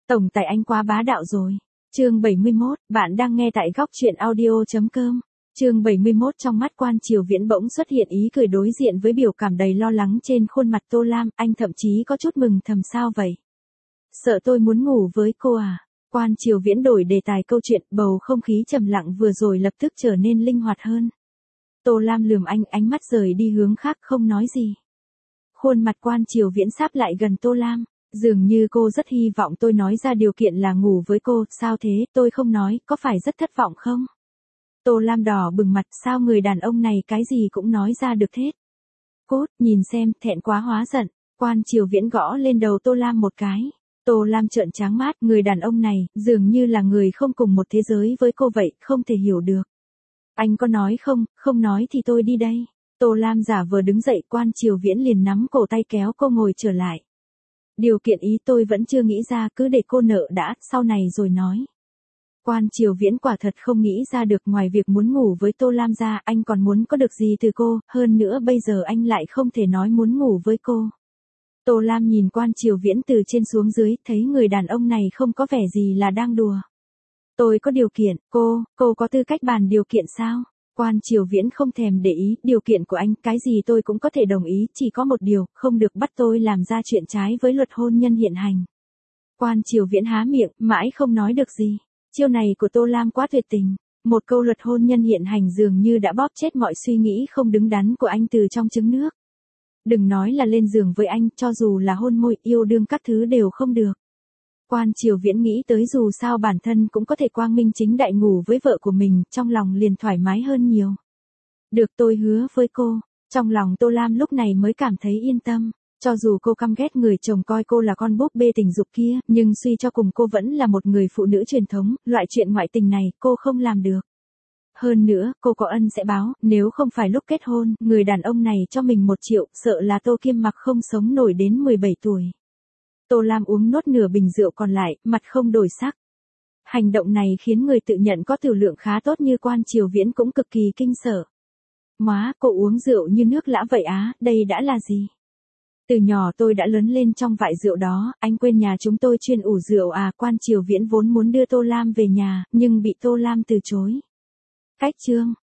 Tổng tài anh quá bá đạo rồi. Chương 71, bạn đang nghe tại góc truyện audio.com. Chương 71 trong mắt Quan Triều Viễn bỗng xuất hiện ý cười đối diện với biểu cảm đầy lo lắng trên khuôn mặt Tô Lam, anh thậm chí có chút mừng thầm sao vậy? Sợ tôi muốn ngủ với cô à? Quan Triều Viễn đổi đề tài câu chuyện, bầu không khí trầm lặng vừa rồi lập tức trở nên linh hoạt hơn. Tô Lam lườm anh, ánh mắt rời đi hướng khác không nói gì. Khuôn mặt Quan Triều Viễn sáp lại gần Tô Lam. Dường như cô rất hy vọng tôi nói ra điều kiện là ngủ với cô, sao thế, tôi không nói, có phải rất thất vọng không? Tô Lam đỏ bừng mặt, sao người đàn ông này cái gì cũng nói ra được thế? Cốt, nhìn xem, thẹn quá hóa giận, Quan Triều Viễn gõ lên đầu Tô Lam một cái. Tô Lam trợn tráng mắt, người đàn ông này, dường như là người không cùng một thế giới với cô vậy, không thể hiểu được. Anh có nói không, không nói thì tôi đi đây. Tô Lam giả vờ đứng dậy, Quan Triều Viễn liền nắm cổ tay kéo cô ngồi trở lại. Điều kiện ý tôi vẫn chưa nghĩ ra, cứ để cô nợ đã, sau này rồi nói. Quan Triều Viễn quả thật không nghĩ ra được, ngoài việc muốn ngủ với Tô Lam ra, anh còn muốn có được gì từ cô, hơn nữa bây giờ anh lại không thể nói muốn ngủ với cô. Tô Lam nhìn Quan Triều Viễn từ trên xuống dưới, thấy người đàn ông này không có vẻ gì là đang đùa. Tôi có điều kiện, cô có tư cách bàn điều kiện sao? Quan Triều Viễn không thèm để ý, điều kiện của anh, cái gì tôi cũng có thể đồng ý, chỉ có một điều, không được bắt tôi làm ra chuyện trái với luật hôn nhân hiện hành. Quan Triều Viễn há miệng, mãi không nói được gì. Chiêu này của Tô Lam quá tuyệt tình. Một câu luật hôn nhân hiện hành dường như đã bóp chết mọi suy nghĩ không đứng đắn của anh từ trong trứng nước. Đừng nói là lên giường với anh, cho dù là hôn môi, yêu đương các thứ đều không được. Quan Triều Viễn nghĩ tới dù sao bản thân cũng có thể quang minh chính đại ngủ với vợ của mình, trong lòng liền thoải mái hơn nhiều. Được, tôi hứa với cô. Trong lòng Tô Lam lúc này mới cảm thấy yên tâm. Cho dù cô căm ghét người chồng coi cô là con búp bê tình dục kia, nhưng suy cho cùng cô vẫn là một người phụ nữ truyền thống, loại chuyện ngoại tình này cô không làm được. Hơn nữa, cô có ân sẽ báo, nếu không phải lúc kết hôn, người đàn ông này cho mình 1 triệu, sợ là Tô Kim Mặc không sống nổi đến 17 tuổi. Tô Lam uống nốt nửa bình rượu còn lại, mặt không đổi sắc. Hành động này khiến người tự nhận có tiểu lượng khá tốt như Quan Triều Viễn cũng cực kỳ kinh sợ. Má, cô uống rượu như nước lã vậy á, đây đã là gì? Từ nhỏ tôi đã lớn lên trong vại rượu đó, anh quên nhà chúng tôi chuyên ủ rượu à? Quan Triều Viễn vốn muốn đưa Tô Lam về nhà, nhưng bị Tô Lam từ chối. Cách chương.